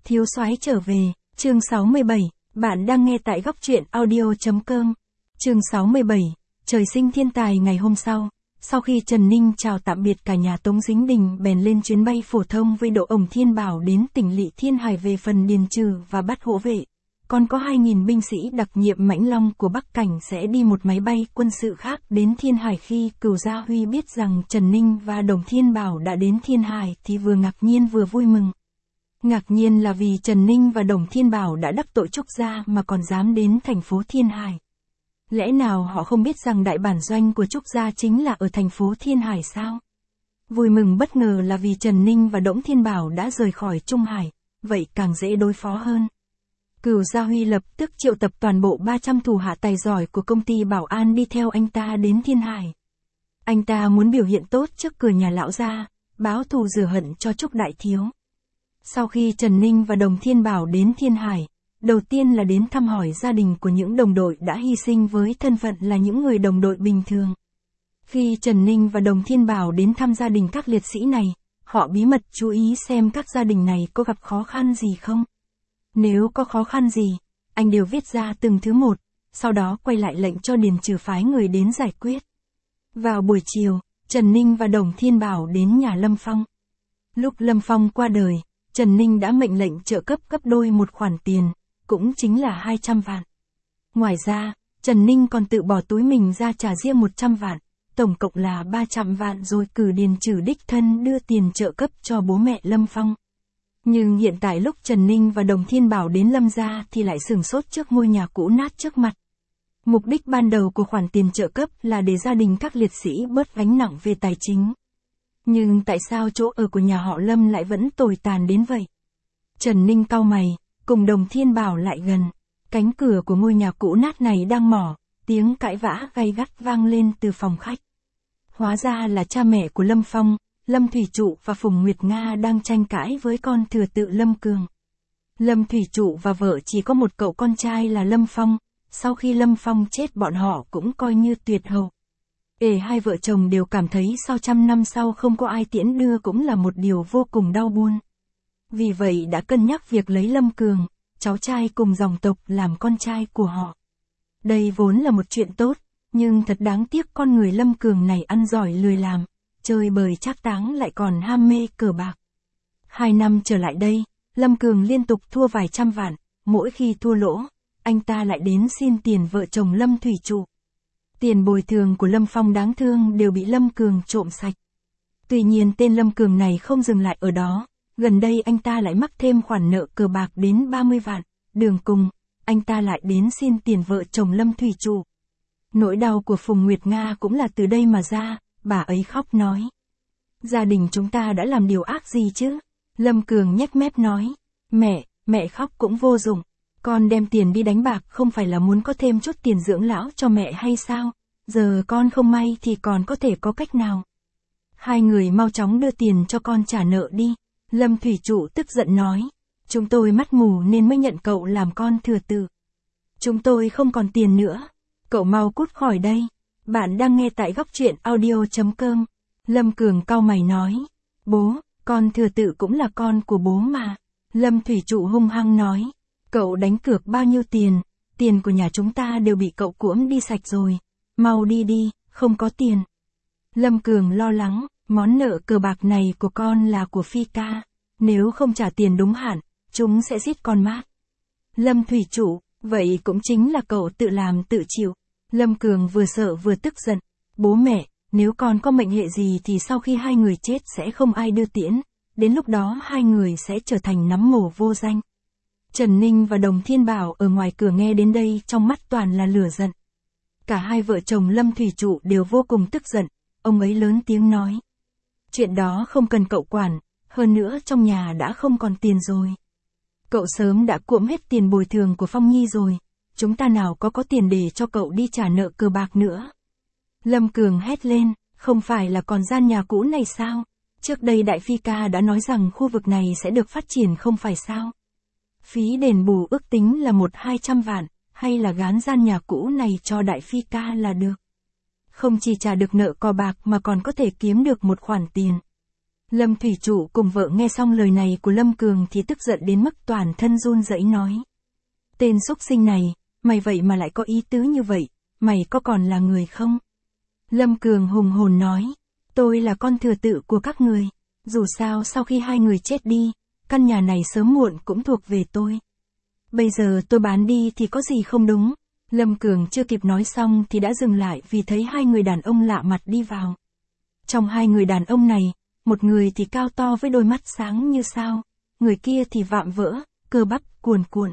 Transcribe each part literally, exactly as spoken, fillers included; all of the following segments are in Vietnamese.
Thiếu soái trở về, chương sáu mươi bảy, bạn đang nghe tại góc truyện audio.com. Chương sáu mươi bảy, trời sinh thiên tài. Ngày hôm sau, sau khi Trần Ninh chào tạm biệt cả nhà Tống Dính Đình bèn lên chuyến bay phổ thông với Đỗ Ổng Thiên Bảo đến tỉnh Lỵ Thiên Hải về phần Điền Trừ và bắt hộ vệ. Còn có hai nghìn binh sĩ đặc nhiệm Mãnh Long của Bắc Cảnh sẽ đi một máy bay quân sự khác đến Thiên Hải. Khi Cửu Gia Huy biết rằng Trần Ninh và Đồng Thiên Bảo đã đến Thiên Hải thì vừa ngạc nhiên vừa vui mừng. Ngạc nhiên là vì Trần Ninh và Đồng Thiên Bảo đã đắc tội Trúc Gia mà còn dám đến thành phố Thiên Hải. Lẽ nào họ không biết rằng đại bản doanh của Trúc Gia chính là ở thành phố Thiên Hải sao? Vui mừng bất ngờ là vì Trần Ninh và Đổng Thiên Bảo đã rời khỏi Trung Hải, vậy càng dễ đối phó hơn. Cửu Gia Huy lập tức triệu tập toàn bộ ba trăm thủ hạ tài giỏi của công ty bảo an đi theo anh ta đến Thiên Hải. Anh ta muốn biểu hiện tốt trước cửa nhà lão gia, báo thù rửa hận cho Trúc đại thiếu. Sau khi Trần Ninh và Đồng Thiên Bảo đến Thiên Hải, đầu tiên là đến thăm hỏi gia đình của những đồng đội đã hy sinh với thân phận là những người đồng đội bình thường. Khi Trần Ninh và Đồng Thiên Bảo đến thăm gia đình các liệt sĩ này, họ bí mật chú ý xem các gia đình này có gặp khó khăn gì không. Nếu có khó khăn gì, anh đều viết ra từng thứ một, sau đó quay lại lệnh cho Điền Trừ phái người đến giải quyết. Vào buổi chiều, Trần Ninh và Đồng Thiên Bảo đến nhà Lâm Phong. Lúc Lâm Phong qua đời, Trần Ninh đã mệnh lệnh trợ cấp gấp đôi một khoản tiền, cũng chính là hai trăm vạn. Ngoài ra, Trần Ninh còn tự bỏ túi mình ra trả riêng một trăm vạn, tổng cộng là ba trăm vạn rồi cử Điền Trừ đích thân đưa tiền trợ cấp cho bố mẹ Lâm Phong. Nhưng hiện tại lúc Trần Ninh và Đồng Thiên Bảo đến Lâm gia thì lại sửng sốt trước ngôi nhà cũ nát trước mặt. Mục đích ban đầu của khoản tiền trợ cấp là để gia đình các liệt sĩ bớt gánh nặng về tài chính. Nhưng tại sao chỗ ở của nhà họ Lâm lại vẫn tồi tàn đến vậy? Trần Ninh cau mày, cùng Đồng Thiên Bảo lại gần. Cánh cửa của ngôi nhà cũ nát này đang mở, tiếng cãi vã gay gắt vang lên từ phòng khách. Hóa ra là cha mẹ của Lâm Phong, Lâm Thủy Trụ và Phùng Nguyệt Nga đang tranh cãi với con thừa tự Lâm Cường. Lâm Thủy Trụ và vợ chỉ có một cậu con trai là Lâm Phong, sau khi Lâm Phong chết bọn họ cũng coi như tuyệt hậu. Ê hai vợ chồng đều cảm thấy sau trăm năm sau không có ai tiễn đưa cũng là một điều vô cùng đau buồn. Vì vậy đã cân nhắc việc lấy Lâm Cường, cháu trai cùng dòng tộc làm con trai của họ. Đây vốn là một chuyện tốt, nhưng thật đáng tiếc con người Lâm Cường này ăn giỏi lười làm, chơi bời trác táng lại còn ham mê cờ bạc. Hai năm trở lại đây, Lâm Cường liên tục thua vài trăm vạn, mỗi khi thua lỗ, anh ta lại đến xin tiền vợ chồng Lâm Thủy Trụ. Tiền bồi thường của Lâm Phong đáng thương đều bị Lâm Cường trộm sạch. Tuy nhiên tên Lâm Cường này không dừng lại ở đó, gần đây anh ta lại mắc thêm khoản nợ cờ bạc đến ba mươi vạn, đường cùng, anh ta lại đến xin tiền vợ chồng Lâm Thủy Trụ. Nỗi đau của Phùng Nguyệt Nga cũng là từ đây mà ra, bà ấy khóc nói. Gia đình chúng ta đã làm điều ác gì chứ? Lâm Cường nhếch mép nói, mẹ, mẹ khóc cũng vô dụng. Con đem tiền đi đánh bạc không phải là muốn có thêm chút tiền dưỡng lão cho mẹ hay sao? Giờ con không may thì còn có thể có cách nào? Hai người mau chóng đưa tiền cho con trả nợ đi. Lâm Thủy Trụ tức giận nói. Chúng tôi mắt mù nên mới nhận cậu làm con thừa tự. Chúng tôi không còn tiền nữa. Cậu mau cút khỏi đây. Bạn đang nghe tại góc truyện audio.com. Lâm Cường cau mày nói. Bố, con thừa tự cũng là con của bố mà. Lâm Thủy Trụ hung hăng nói. Cậu đánh cược bao nhiêu tiền, tiền của nhà chúng ta đều bị cậu cuỗm đi sạch rồi. Mau đi đi, không có tiền. Lâm Cường lo lắng, món nợ cờ bạc này của con là của Phi ca. Nếu không trả tiền đúng hạn, chúng sẽ giết con mát. Lâm Thủy Trụ, vậy cũng chính là cậu tự làm tự chịu. Lâm Cường vừa sợ vừa tức giận. Bố mẹ, nếu con có mệnh hệ gì thì sau khi hai người chết sẽ không ai đưa tiễn. Đến lúc đó hai người sẽ trở thành nắm mồ vô danh. Trần Ninh và Đồng Thiên Bảo ở ngoài cửa nghe đến đây trong mắt toàn là lửa giận. Cả hai vợ chồng Lâm Thủy Trụ đều vô cùng tức giận, ông ấy lớn tiếng nói. Chuyện đó không cần cậu quản, hơn nữa trong nhà đã không còn tiền rồi. Cậu sớm đã cuỗm hết tiền bồi thường của Phong Nhi rồi, chúng ta nào có có tiền để cho cậu đi trả nợ cờ bạc nữa. Lâm Cường hét lên, không phải là còn gian nhà cũ này sao? Trước đây Đại Phi ca đã nói rằng khu vực này sẽ được phát triển không phải sao? Phí đền bù ước tính là một hai trăm vạn, hay là gán gian nhà cũ này cho Đại Phi ca là được. Không chỉ trả được nợ cờ bạc mà còn có thể kiếm được một khoản tiền. Lâm Thủy Trụ cùng vợ nghe xong lời này của Lâm Cường thì tức giận đến mức toàn thân run rẩy nói. Tên súc sinh này, mày vậy mà lại có ý tứ như vậy, mày có còn là người không? Lâm Cường hùng hồn nói, tôi là con thừa tự của các người, dù sao sau khi hai người chết đi, căn nhà này sớm muộn cũng thuộc về tôi. Bây giờ tôi bán đi thì có gì không đúng? Lâm Cường chưa kịp nói xong thì đã dừng lại vì thấy hai người đàn ông lạ mặt đi vào. Trong hai người đàn ông này, một người thì cao to với đôi mắt sáng như sao, người kia thì vạm vỡ, cơ bắp cuồn cuộn.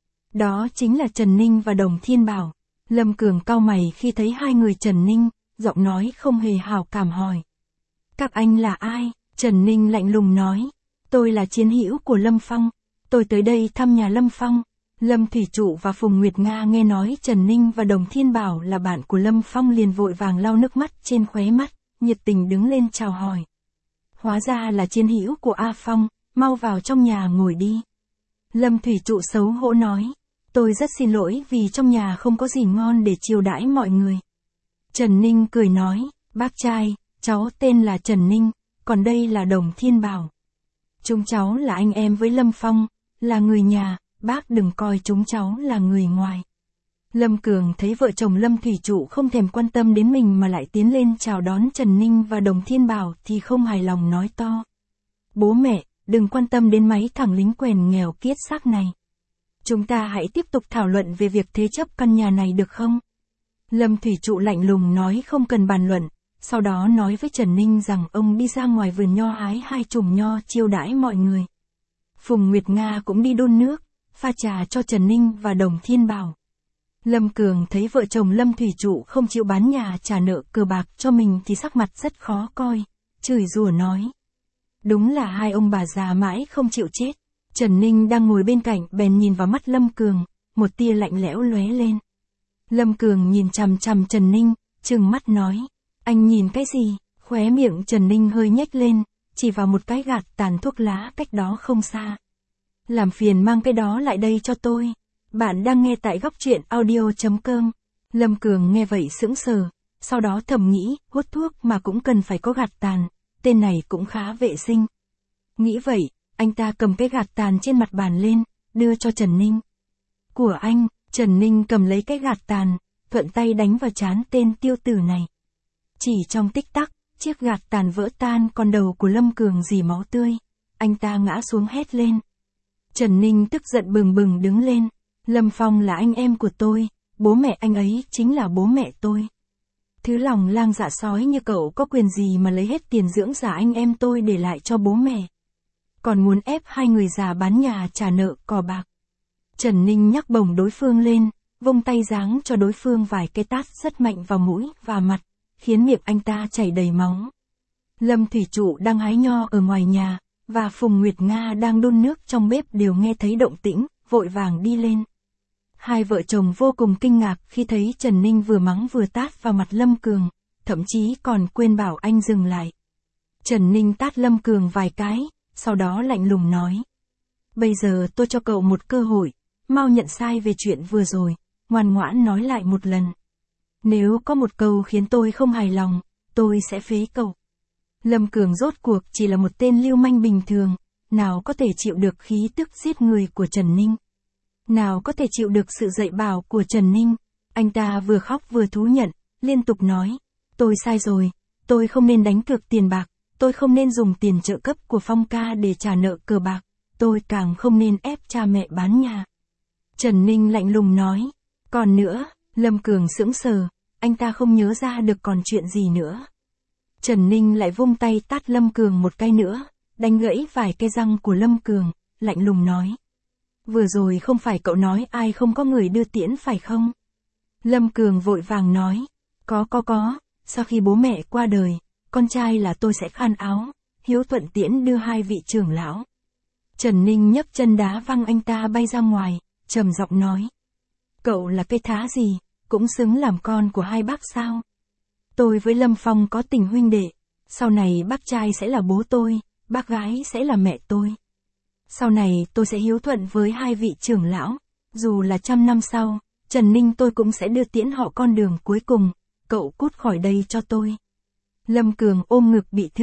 Đó chính là Trần Ninh và Đồng Thiên Bảo. Lâm Cường cau mày khi thấy hai người Trần Ninh, giọng nói không hề hảo cảm hỏi. Các anh là ai? Trần Ninh lạnh lùng nói. Tôi là chiến hữu của Lâm Phong. Tôi tới đây thăm nhà Lâm Phong. Lâm Thủy Trụ và Phùng Nguyệt Nga nghe nói Trần Ninh và Đồng Thiên Bảo là bạn của Lâm Phong liền vội vàng lau nước mắt trên khóe mắt, nhiệt tình đứng lên chào hỏi. Hóa ra là chiến hữu của A Phong, mau vào trong nhà ngồi đi. Lâm Thủy Trụ xấu hổ nói. Tôi rất xin lỗi vì trong nhà không có gì ngon để chiêu đãi mọi người. Trần Ninh cười nói, bác trai, cháu tên là Trần Ninh, còn đây là Đồng Thiên Bảo. Chúng cháu là anh em với Lâm Phong, là người nhà, bác đừng coi chúng cháu là người ngoài. Lâm Cường thấy vợ chồng Lâm Thủy Trụ không thèm quan tâm đến mình mà lại tiến lên chào đón Trần Ninh và Đồng Thiên Bảo thì không hài lòng nói to. Bố mẹ, đừng quan tâm đến mấy thằng lính quèn nghèo kiết xác này. Chúng ta hãy tiếp tục thảo luận về việc thế chấp căn nhà này được không? Lâm Thủy Trụ lạnh lùng nói không cần bàn luận, sau đó nói với Trần Ninh rằng ông đi ra ngoài vườn nho hái hai chùm nho chiêu đãi mọi người. Phùng Nguyệt Nga cũng đi đun nước, pha trà cho Trần Ninh và Đồng Thiên Bảo. Lâm Cường thấy vợ chồng Lâm Thủy Trụ không chịu bán nhà trả nợ cờ bạc cho mình thì sắc mặt rất khó coi, chửi rủa nói. Đúng là hai ông bà già mãi không chịu chết. Trần Ninh đang ngồi bên cạnh bèn nhìn vào mắt Lâm Cường, một tia lạnh lẽo lóe lên. Lâm Cường nhìn chằm chằm Trần Ninh, trừng mắt nói, anh nhìn cái gì? Khóe miệng Trần Ninh hơi nhếch lên, chỉ vào một cái gạt tàn thuốc lá cách đó không xa. Làm phiền mang cái đó lại đây cho tôi. Bạn đang nghe tại góc truyện audio chấm com. Lâm Cường nghe vậy sững sờ, sau đó thầm nghĩ, hút thuốc mà cũng cần phải có gạt tàn, tên này cũng khá vệ sinh. Nghĩ vậy, anh ta cầm cái gạt tàn trên mặt bàn lên, đưa cho Trần Ninh. Của anh, Trần Ninh cầm lấy cái gạt tàn, thuận tay đánh vào trán tên tiêu tử này. Chỉ trong tích tắc, chiếc gạt tàn vỡ tan còn đầu của Lâm Cường rỉ máu tươi. Anh ta ngã xuống hét lên. Trần Ninh tức giận bừng bừng đứng lên. Lâm Phong là anh em của tôi, bố mẹ anh ấy chính là bố mẹ tôi. Thứ lòng lang dạ sói như cậu có quyền gì mà lấy hết tiền dưỡng giả anh em tôi để lại cho bố mẹ. Còn muốn ép hai người già bán nhà trả nợ cò bạc. Trần Ninh nhắc bổng đối phương lên, vung tay giáng cho đối phương vài cái tát rất mạnh vào mũi và mặt, khiến miệng anh ta chảy đầy máu. Lâm Thủy Trụ đang hái nho ở ngoài nhà, và Phùng Nguyệt Nga đang đun nước trong bếp đều nghe thấy động tĩnh, vội vàng đi lên. Hai vợ chồng vô cùng kinh ngạc khi thấy Trần Ninh vừa mắng vừa tát vào mặt Lâm Cường, thậm chí còn quên bảo anh dừng lại. Trần Ninh tát Lâm Cường vài cái, sau đó lạnh lùng nói. Bây giờ tôi cho cậu một cơ hội, mau nhận sai về chuyện vừa rồi, ngoan ngoãn nói lại một lần. Nếu có một câu khiến tôi không hài lòng, tôi sẽ phế cậu. Lâm Cường rốt cuộc chỉ là một tên lưu manh bình thường, nào có thể chịu được khí tức giết người của Trần Ninh. Nào có thể chịu được sự dạy bảo của Trần Ninh. Anh ta vừa khóc vừa thú nhận, liên tục nói. Tôi sai rồi, tôi không nên đánh cược tiền bạc, tôi không nên dùng tiền trợ cấp của Phong ca để trả nợ cờ bạc, tôi càng không nên ép cha mẹ bán nhà. Trần Ninh lạnh lùng nói. Còn nữa, Lâm Cường sững sờ, anh ta không nhớ ra được còn chuyện gì nữa. Trần Ninh lại vung tay tát Lâm Cường một cái nữa, đánh gãy vài cái răng của Lâm Cường, lạnh lùng nói. Vừa rồi không phải cậu nói ai không có người đưa tiễn phải không? Lâm Cường vội vàng nói. Có có có, sau khi bố mẹ qua đời, con trai là tôi sẽ khăn áo, hiếu thuận tiễn đưa hai vị trưởng lão. Trần Ninh nhấc chân đá văng anh ta bay ra ngoài, trầm giọng nói. Cậu là cái thá gì, cũng xứng làm con của hai bác sao? Tôi với Lâm Phong có tình huynh đệ, sau này bác trai sẽ là bố tôi, bác gái sẽ là mẹ tôi. Sau này tôi sẽ hiếu thuận với hai vị trưởng lão, dù là trăm năm sau, Trần Ninh tôi cũng sẽ đưa tiễn họ con đường cuối cùng, cậu cút khỏi đây cho tôi. Lâm Cường ôm ngực bị thương,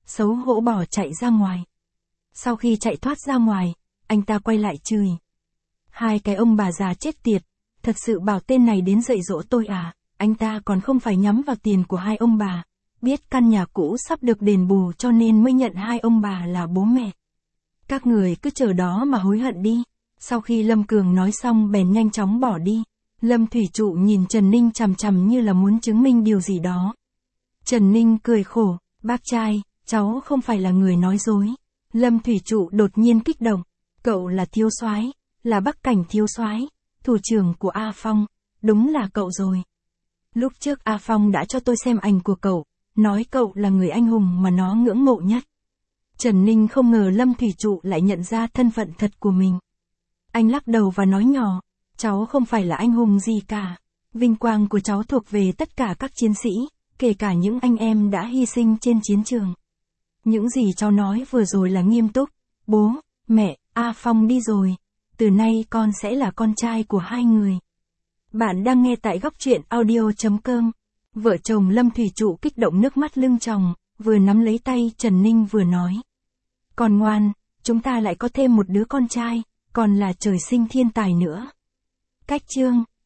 xấu hổ bỏ chạy ra ngoài. Sau khi chạy thoát ra ngoài, anh ta quay lại chửi. Hai cái ông bà già chết tiệt, thật sự bảo tên này đến dạy dỗ tôi à, anh ta còn không phải nhắm vào tiền của hai ông bà, biết căn nhà cũ sắp được đền bù cho nên mới nhận hai ông bà là bố mẹ. Các người cứ chờ đó mà hối hận đi. Sau khi Lâm Cường nói xong bèn nhanh chóng bỏ đi. Lâm Thủy Trụ nhìn Trần Ninh chằm chằm như là muốn chứng minh điều gì đó. Trần Ninh cười khổ, bác trai, cháu không phải là người nói dối. Lâm Thủy Trụ đột nhiên kích động, cậu là thiếu soái, là Bắc Cảnh thiếu soái, thủ trưởng của A Phong, đúng là cậu rồi. Lúc trước A Phong đã cho tôi xem ảnh của cậu, nói cậu là người anh hùng mà nó ngưỡng mộ nhất. Trần Ninh không ngờ Lâm Thủy Trụ lại nhận ra thân phận thật của mình. Anh lắc đầu và nói nhỏ, cháu không phải là anh hùng gì cả. Vinh quang của cháu thuộc về tất cả các chiến sĩ, kể cả những anh em đã hy sinh trên chiến trường. Những gì cháu nói vừa rồi là nghiêm túc. Bố, mẹ, A Phong đi rồi. Từ nay con sẽ là con trai của hai người. Bạn đang nghe tại góc truyện audio chấm com. Vợ chồng Lâm Thủy Trụ kích động nước mắt lưng tròng, vừa nắm lấy tay Trần Ninh vừa nói. Con ngoan, chúng ta lại có thêm một đứa con trai, còn là trời sinh thiên tài nữa. Cách chương